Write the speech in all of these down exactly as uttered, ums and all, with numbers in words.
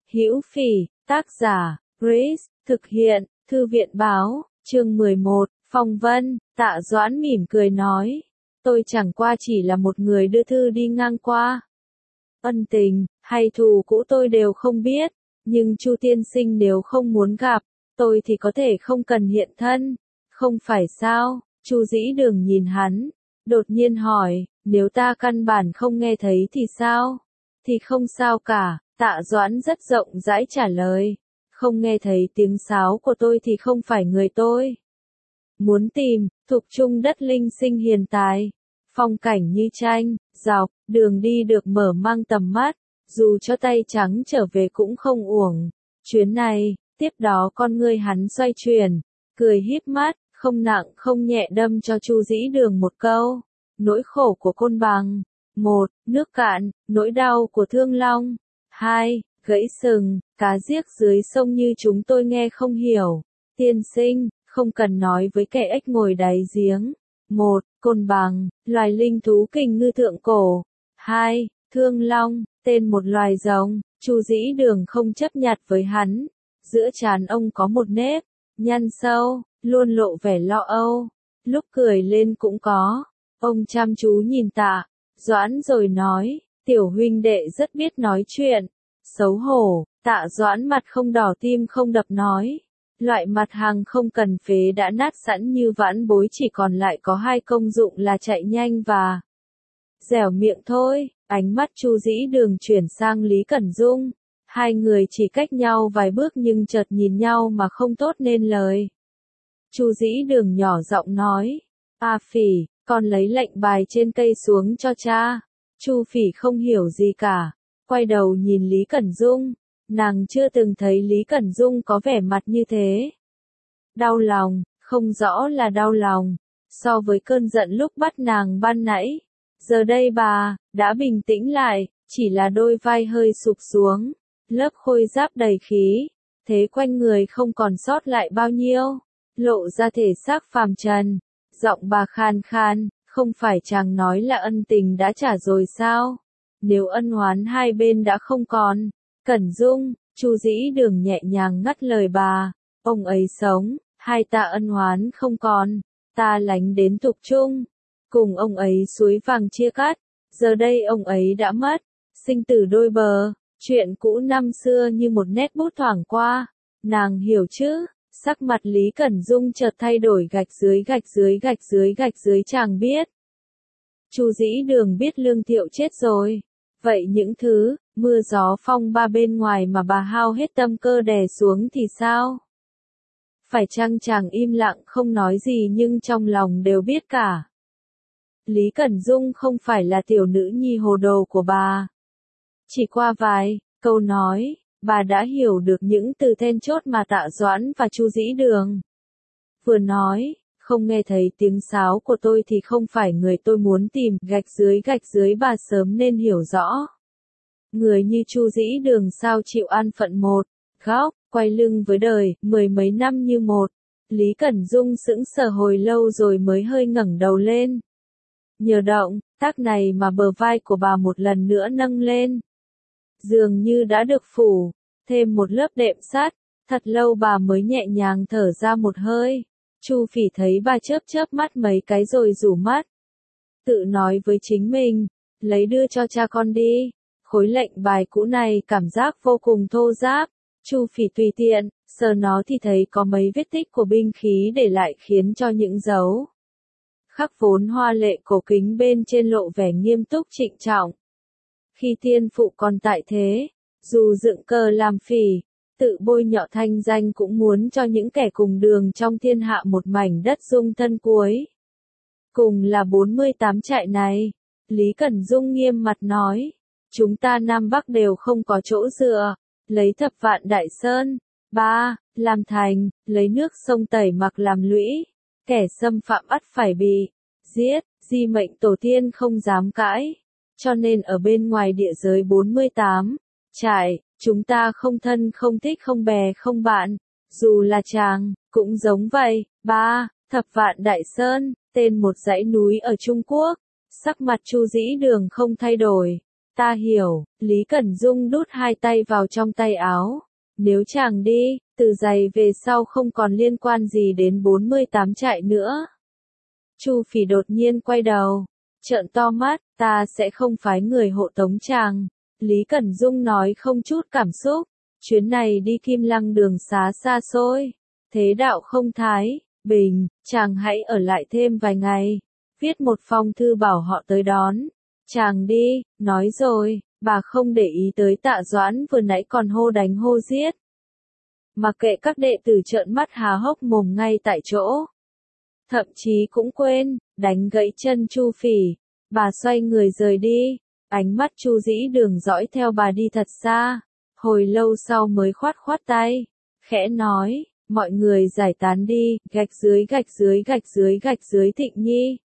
Hữu Phỉ, tác giả, Grace, thực hiện, Thư viện báo, chương mười một, Phong Vân, Tạ Doãn mỉm cười nói. Tôi chẳng qua chỉ là một người đưa thư đi ngang qua. Ân tình, hay thù cũ tôi đều không biết, nhưng Chu tiên sinh nếu không muốn gặp, tôi thì có thể không cần hiện thân, không phải sao? Chu Dĩ Đường nhìn hắn, đột nhiên hỏi, nếu ta căn bản không nghe thấy thì sao? Thì không sao cả, Tạ Doãn rất rộng rãi trả lời, không nghe thấy tiếng sáo của tôi thì không phải người tôi. Muốn tìm, thuộc trung đất linh sinh hiền tài, phong cảnh như tranh, dọc, đường đi được mở mang tầm mắt, dù cho tay trắng trở về cũng không uổng. Chuyến này, tiếp đó con ngươi hắn xoay chuyển, cười híp mắt, không nặng không nhẹ đâm cho Chu Dĩ Đường một câu. Nỗi khổ của Côn Bằng. Một, nước cạn, nỗi đau của Thương Long. Hai, gãy sừng, cá giếc dưới sông như chúng tôi nghe không hiểu. Tiên sinh, không cần nói với kẻ ếch ngồi đáy giếng. Một, Côn Bằng, loài linh thú kình ngư thượng cổ. Hai, Thương Long, tên một loài rồng. Chu Dĩ Đường không chấp nhặt với hắn. Giữa trán ông có một nếp nhăn sâu, luôn lộ vẻ lo âu. Lúc cười lên cũng có. Ông chăm chú nhìn Tạ Doãn rồi nói, tiểu huynh đệ rất biết nói chuyện. Xấu hổ, Tạ Doãn mặt không đỏ tim không đập nói. Loại mặt hàng không cần phế đã nát sẵn như vãn bối chỉ còn lại có hai công dụng là chạy nhanh và dẻo miệng thôi. Ánh mắt Chu Dĩ Đường chuyển sang Lý Cẩn Dung. Hai người chỉ cách nhau vài bước nhưng chợt nhìn nhau mà không tốt nên lời. Chu Dĩ Đường nhỏ giọng nói, A Phỉ, con lấy lệnh bài trên cây xuống cho cha. Chu Phỉ không hiểu gì cả, quay đầu nhìn Lý Cẩn Dung, nàng chưa từng thấy Lý Cẩn Dung có vẻ mặt như thế. Đau lòng, không rõ là đau lòng, so với cơn giận lúc bắt nàng ban nãy. Giờ đây bà, đã bình tĩnh lại, chỉ là đôi vai hơi sụp xuống, lớp khôi giáp đầy khí, thế quanh người không còn sót lại bao nhiêu, lộ ra thể xác phàm trần. Giọng bà khan khan, không phải chàng nói là ân tình đã trả rồi sao? Nếu ân oán hai bên đã không còn, Cẩn Dung, Chu Dĩ Đường nhẹ nhàng ngắt lời bà, ông ấy sống, hai ta ân oán không còn, ta lánh đến Thục Trung, cùng ông ấy suối vàng chia cắt, giờ đây ông ấy đã mất, sinh tử đôi bờ, chuyện cũ năm xưa như một nét bút thoảng qua, nàng hiểu chứ? Sắc mặt Lý Cẩn Dung chợt thay đổi, gạch dưới gạch dưới gạch dưới gạch dưới chàng biết. Chu Dĩ Đường biết Lương Thiệu chết rồi. Vậy những thứ, mưa gió phong ba bên ngoài mà bà hao hết tâm cơ đè xuống thì sao? Phải chăng chàng im lặng không nói gì nhưng trong lòng đều biết cả. Lý Cẩn Dung không phải là tiểu nữ nhi hồ đồ của bà. Chỉ qua vài câu nói, bà đã hiểu được những từ then chốt mà Tạ Doãn và Chu Dĩ Đường vừa nói. Không nghe thấy tiếng sáo của tôi thì không phải người tôi muốn tìm, gạch dưới gạch dưới bà sớm nên hiểu rõ. Người như Chu Dĩ Đường sao chịu an phận một góc, quay lưng với đời, mười mấy năm như một. Lý Cẩn Dung sững sờ hồi lâu rồi mới hơi ngẩng đầu lên. Nhờ động tác này mà bờ vai của bà một lần nữa nâng lên. Dường như đã được phủ thêm một lớp đệm sắt, thật lâu bà mới nhẹ nhàng thở ra một hơi. Chu Phỉ thấy bà chớp chớp mắt mấy cái rồi rủ mắt. Tự nói với chính mình, lấy đưa cho cha con đi. Khối lệnh bài cũ này cảm giác vô cùng thô ráp. Chu Phỉ tùy tiện, sờ nó thì thấy có mấy vết tích của binh khí để lại khiến cho những dấu khắc vốn hoa lệ cổ kính bên trên lộ vẻ nghiêm túc trịnh trọng. Khi tiên phụ còn tại thế, dù dựng cờ làm phỉ, tự bôi nhọ thanh danh cũng muốn cho những kẻ cùng đường trong thiên hạ một mảnh đất dung thân cuối. Cùng là bốn mươi tám trại này, Lý Cẩn Dung nghiêm mặt nói, chúng ta Nam Bắc đều không có chỗ dựa, lấy thập vạn đại sơn, ba, làm thành, lấy nước sông Tẩy Mặc làm lũy, kẻ xâm phạm ắt phải bị giết, di mệnh tổ tiên không dám cãi, cho nên ở bên ngoài địa giới bốn mươi tám trại, chúng ta không thân không thích không bè không bạn, dù là chàng, cũng giống vậy. Ba, Thập Vạn Đại Sơn, tên một dãy núi ở Trung Quốc. Sắc mặt Chu Dĩ Đường không thay đổi, Ta hiểu, Lý Cẩn Dung đút hai tay vào trong tay áo. Nếu chàng đi, từ giày về sau không còn liên quan gì đến bốn mươi tám trại nữa. Chu Phỉ đột nhiên quay đầu, trợn to mắt, ta sẽ không phái người hộ tống chàng. Lý Cẩn Dung nói không chút cảm xúc, chuyến này đi Kim Lăng đường xá xa xôi, thế đạo không thái, bình, chàng hãy ở lại thêm vài ngày, viết một phong thư bảo họ tới đón. Chàng đi, nói rồi, bà không để ý tới Tạ Doãn vừa nãy còn hô đánh hô giết. Mặc kệ các đệ tử trợn mắt há hốc mồm ngay tại chỗ. Thậm chí cũng quên, đánh gãy chân Chu Phỉ. Bà xoay người rời đi, ánh mắt Chu Dĩ Đường dõi theo bà đi thật xa. Hồi lâu sau mới khoát khoát tay, khẽ nói, mọi người giải tán đi, gạch dưới gạch dưới gạch dưới gạch dưới Thịnh Nhi.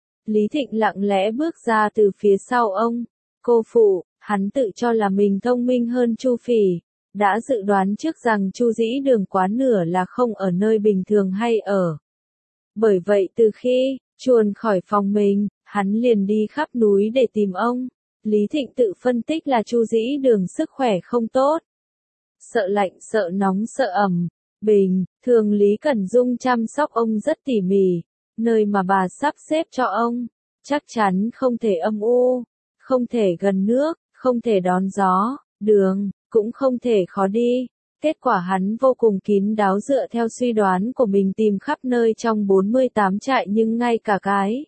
Lý Thịnh lặng lẽ bước ra từ phía sau ông. Cô phụ, hắn tự cho là mình thông minh hơn Chu Phỉ, đã dự đoán trước rằng Chu Dĩ Đường quá nửa là không ở nơi bình thường hay ở. Bởi vậy từ khi chuồn khỏi phòng mình, hắn liền đi khắp núi để tìm ông. Lý Thịnh tự phân tích là Chu Dĩ Đường sức khỏe không tốt. Sợ lạnh, sợ nóng, sợ ẩm. Bình, thường Lý Cẩn Dung chăm sóc ông rất tỉ mỉ. Nơi mà bà sắp xếp cho ông, chắc chắn không thể âm u, không thể gần nước, không thể đón gió, đường, cũng không thể khó đi. Kết quả hắn vô cùng kín đáo dựa theo suy đoán của mình tìm khắp nơi trong bốn mươi tám trại nhưng ngay cả cái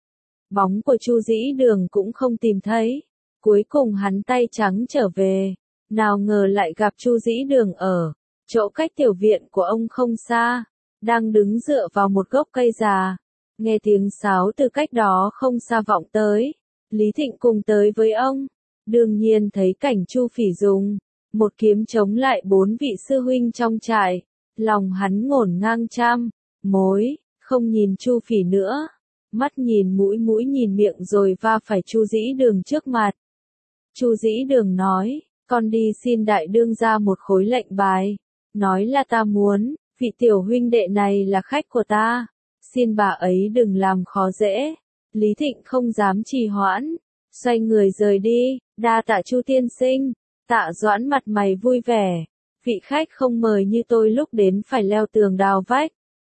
bóng của Chu Dĩ Đường cũng không tìm thấy. Cuối cùng hắn tay trắng trở về, nào ngờ lại gặp Chu Dĩ Đường ở chỗ cách tiểu viện của ông không xa, đang đứng dựa vào một gốc cây già. Nghe tiếng sáo từ cách đó không xa vọng tới, Lý Thịnh cùng tới với ông. Đương nhiên thấy cảnh Chu Phỉ dùng một kiếm chống lại bốn vị sư huynh trong trại, lòng hắn ngổn ngang trăm mối, không nhìn Chu Phỉ nữa, mắt nhìn mũi mũi nhìn miệng rồi va phải Chu Dĩ Đường trước mặt. Chu Dĩ Đường nói, con đi xin đại đương ra một khối lệnh bài, nói là ta muốn, vị tiểu huynh đệ này là khách của ta, xin bà ấy đừng làm khó dễ. Lý Thịnh không dám trì hoãn, xoay người rời đi, đa tạ Chu tiên sinh. Tạ Doãn mặt mày vui vẻ, vị khách không mời như tôi lúc đến phải leo tường đào vách.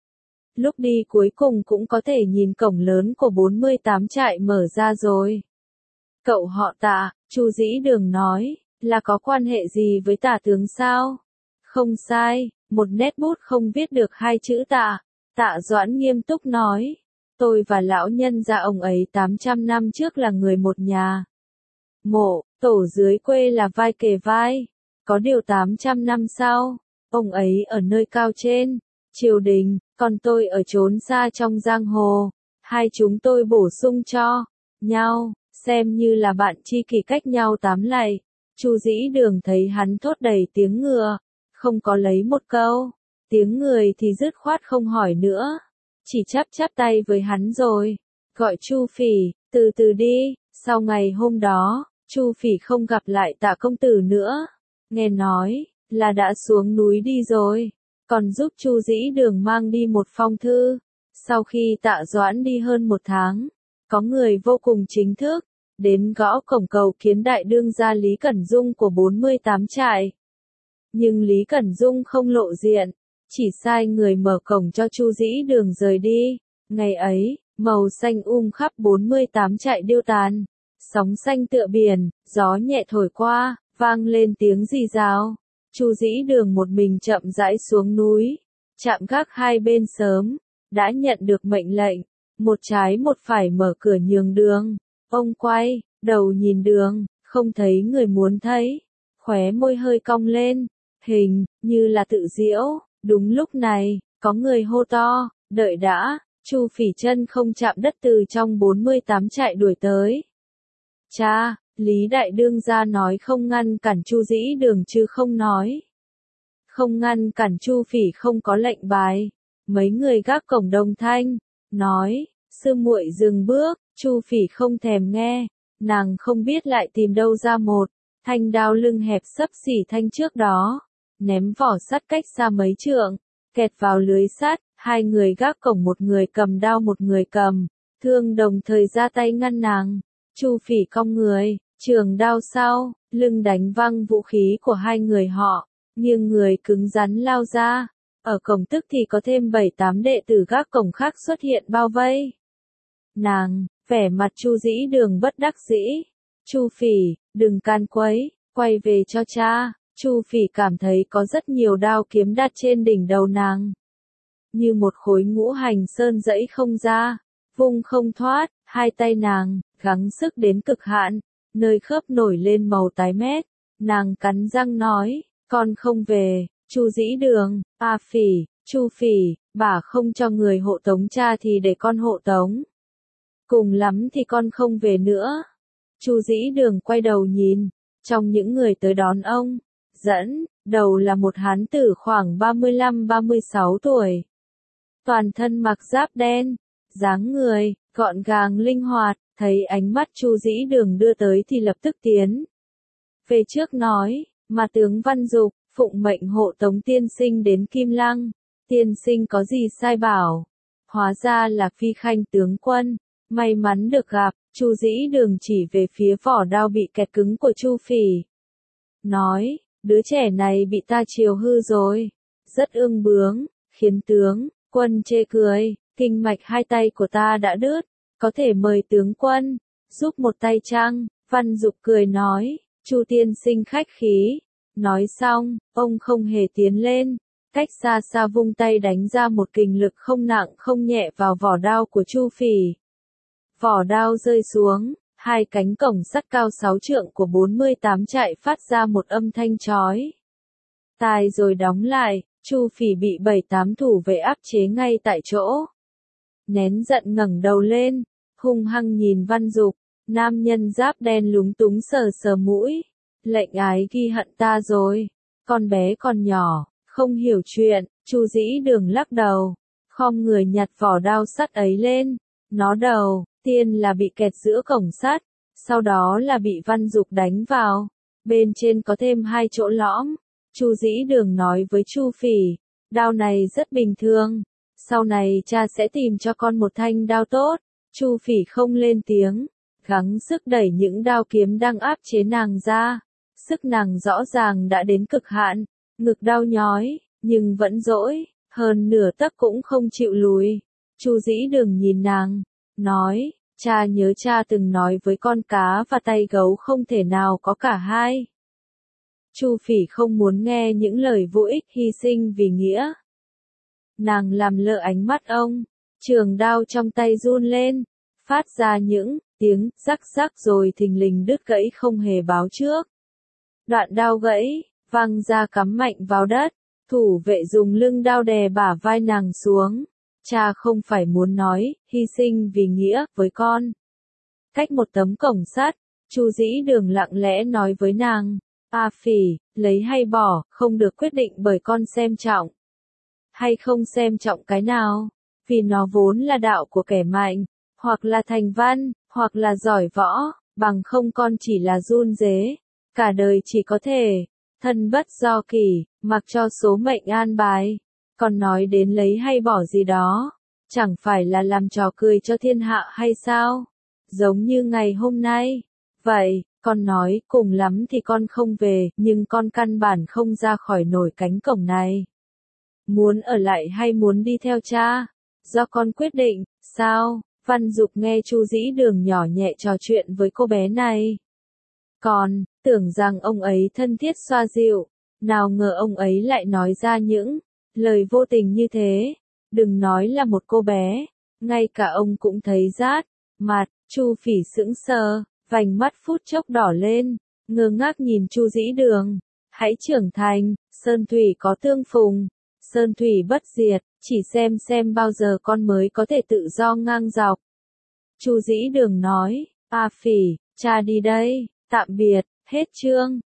Lúc đi cuối cùng cũng có thể nhìn cổng lớn của bốn mươi tám trại mở ra rồi. Cậu họ Tạ, Chu Dĩ Đường nói, là có quan hệ gì với Tạ tướng sao? Không sai, một nét bút không viết được hai chữ Tạ. Tạ Doãn nghiêm túc nói, tôi và lão nhân gia ông ấy tám trăm năm trước là người một nhà. Mộ, tổ dưới quê là vai kề vai. Có điều tám trăm năm sau, ông ấy ở nơi cao trên, triều đình, còn tôi ở chốn xa trong giang hồ. Hai chúng tôi bổ sung cho nhau, xem như là bạn tri kỷ cách nhau tám lạy. Chu Dĩ Đường thấy hắn thốt đầy tiếng ngựa, không có lấy một câu, tiếng người thì dứt khoát không hỏi nữa, chỉ chắp chắp tay với hắn rồi, gọi Chu Phỉ, từ từ đi. Sau ngày hôm đó, Chu Phỉ không gặp lại Tạ công tử nữa, nghe nói là đã xuống núi đi rồi, còn giúp Chu Dĩ Đường mang đi một phong thư. Sau khi Tạ Doãn đi hơn một tháng, có người vô cùng chính thức đến gõ cổng cầu kiến đại đương gia Lý Cẩn Dung của bốn mươi tám trại. Nhưng Lý Cẩn Dung không lộ diện, chỉ sai người mở cổng cho Chu Dĩ Đường rời đi. Ngày ấy, màu xanh um khắp bốn mươi tám trại điêu tàn, sóng xanh tựa biển, gió nhẹ thổi qua, vang lên tiếng rì rào. Chu Dĩ Đường một mình chậm rãi xuống núi, chạm gác hai bên sớm, đã nhận được mệnh lệnh, một trái một phải mở cửa nhường đường. Ông quay đầu nhìn đường, không thấy người muốn thấy, khóe môi hơi cong lên, hình như là tự giễu. Đúng lúc này, có người hô to, đợi đã. Chu Phỉ chân không chạm đất từ trong bốn mươi tám trại đuổi tới. Cha, Lý đại đương gia nói không ngăn cản Chu Dĩ Đường chứ không nói. Không ngăn cản Chu Phỉ không có lệnh bài. Mấy người gác cổng đồng thanh, nói, sư muội dừng bước. Chu Phỉ không thèm nghe, nàng không biết lại tìm đâu ra một thanh đao lưng hẹp xấp xỉ thanh trước đó, ném vỏ sắt cách xa mấy trượng, kẹt vào lưới sắt. Hai người gác cổng, một người cầm đao một người cầm thương đồng thời ra tay ngăn nàng. Chu Phỉ cong người, Trường đao sau, lưng đánh văng vũ khí của hai người họ, nghiêng người cứng rắn lao ra. Ở cổng tức thì có thêm bảy tám đệ tử gác cổng khác xuất hiện bao vây. Nàng, vẻ mặt Chu Dĩ Đường bất đắc dĩ. Chu Phỉ, đừng can quấy, quay về cho cha. Chu Phỉ cảm thấy có rất nhiều đao kiếm đặt trên đỉnh đầu nàng. Như một khối ngũ hành sơn dẫy không ra, vung không thoát, hai tay nàng, gắng sức đến cực hạn, nơi khớp nổi lên màu tái mét. Nàng cắn răng nói, con không về. Chu Dĩ Đường, A Phỉ, Chu Phỉ, bà không cho người hộ tống cha thì để con hộ tống. Cùng lắm thì con không về nữa. Chu Dĩ Đường quay đầu nhìn, trong những người tới đón ông, dẫn đầu là một hán tử khoảng ba mươi lăm ba mươi sáu tuổi. Toàn thân mặc giáp đen, dáng người gọn gàng linh hoạt, thấy ánh mắt Chu Dĩ Đường đưa tới thì lập tức tiến về trước nói, mà tướng Văn Dục, phụng mệnh hộ tống tiên sinh đến Kim Lăng. Tiên sinh có gì sai bảo? Hóa ra là phi khanh tướng quân, may mắn được gặp. Chu Dĩ Đường chỉ về phía vỏ đao bị kẹt cứng của Chu Phỉ. Nói, đứa trẻ này bị ta chiều hư rồi. Rất ương bướng, khiến tướng quân chê cười. Kinh mạch hai tay của ta đã đứt, có thể mời tướng quân giúp một tay chăng? Văn Dục cười nói, Chu tiên sinh khách khí. Nói xong, ông không hề tiến lên, cách xa xa vung tay đánh ra một kình lực không nặng không nhẹ vào vỏ đao của Chu Phỉ. Vỏ đao rơi xuống, hai cánh cổng sắt cao sáu trượng của bốn mươi tám trại phát ra một âm thanh chói tai rồi đóng lại. Chu Phỉ bị bảy tám thủ vệ áp chế ngay tại chỗ. Nén giận ngẩng đầu lên, hung hăng nhìn Văn Dục. Nam nhân giáp đen lúng túng sờ sờ mũi. Lệnh ái ghi hận ta rồi. Con bé còn nhỏ, không hiểu chuyện. Chu Dĩ Đường lắc đầu, khom người nhặt vỏ đao sắt ấy lên. Nó đầu tiên là bị kẹt giữa cổng sắt, sau đó là bị Văn Dục đánh vào. Bên trên có thêm hai chỗ lõm. Chu Dĩ Đường nói với Chu Phỉ, đao này rất bình thường. Sau này cha sẽ tìm cho con một thanh đao tốt. Chu Phỉ không lên tiếng, gắng sức đẩy những đao kiếm đang áp chế nàng ra. Sức nàng rõ ràng đã đến cực hạn, ngực đau nhói, nhưng vẫn dỗi, hơn nửa tấc cũng không chịu lùi. Chu Dĩ Đường nhìn nàng, nói, cha nhớ cha từng nói với con cá và tay gấu không thể nào có cả hai. Chu Phỉ không muốn nghe những lời vô ích hy sinh vì nghĩa. Nàng làm lơ ánh mắt ông, trường đao trong tay run lên, phát ra những tiếng rắc rắc rồi thình lình đứt gãy không hề báo trước. Đoạn đao gãy, văng ra cắm mạnh vào đất, thủ vệ dùng lưng đao đè bả vai nàng xuống. Cha không phải muốn nói, hy sinh vì nghĩa, với con. Cách một tấm cổng sắt, Chu Dĩ Đường lặng lẽ nói với nàng, A Phỉ, lấy hay bỏ, không được quyết định bởi con xem trọng. Hay không xem trọng cái nào, vì nó vốn là đạo của kẻ mạnh, hoặc là thành văn, hoặc là giỏi võ, bằng không con chỉ là run rế. Cả đời chỉ có thể, thân bất do kỷ, mặc cho số mệnh an bài. Còn nói đến lấy hay bỏ gì đó, chẳng phải là làm trò cười cho thiên hạ hay sao? Giống như ngày hôm nay. Vậy, con nói, cùng lắm thì con không về, nhưng con căn bản không ra khỏi nổi cánh cổng này. Muốn ở lại hay muốn đi theo cha? Do con quyết định, sao? Văn Dục nghe Chu Dĩ Đường nhỏ nhẹ trò chuyện với cô bé này. Còn, tưởng rằng ông ấy thân thiết xoa dịu, nào ngờ ông ấy lại nói ra những lời vô tình như thế. Đừng nói là một cô bé, ngay cả ông cũng thấy rát mặt. Chu Phỉ sững sờ, vành mắt phút chốc đỏ lên, ngơ ngác nhìn Chu Dĩ Đường. Hãy trưởng thành, sơn thủy có tương phùng, sơn thủy bất diệt, chỉ xem xem bao giờ con mới có thể tự do ngang dọc. Chu Dĩ Đường nói, A Phỉ, cha đi đây, tạm biệt, hết chương.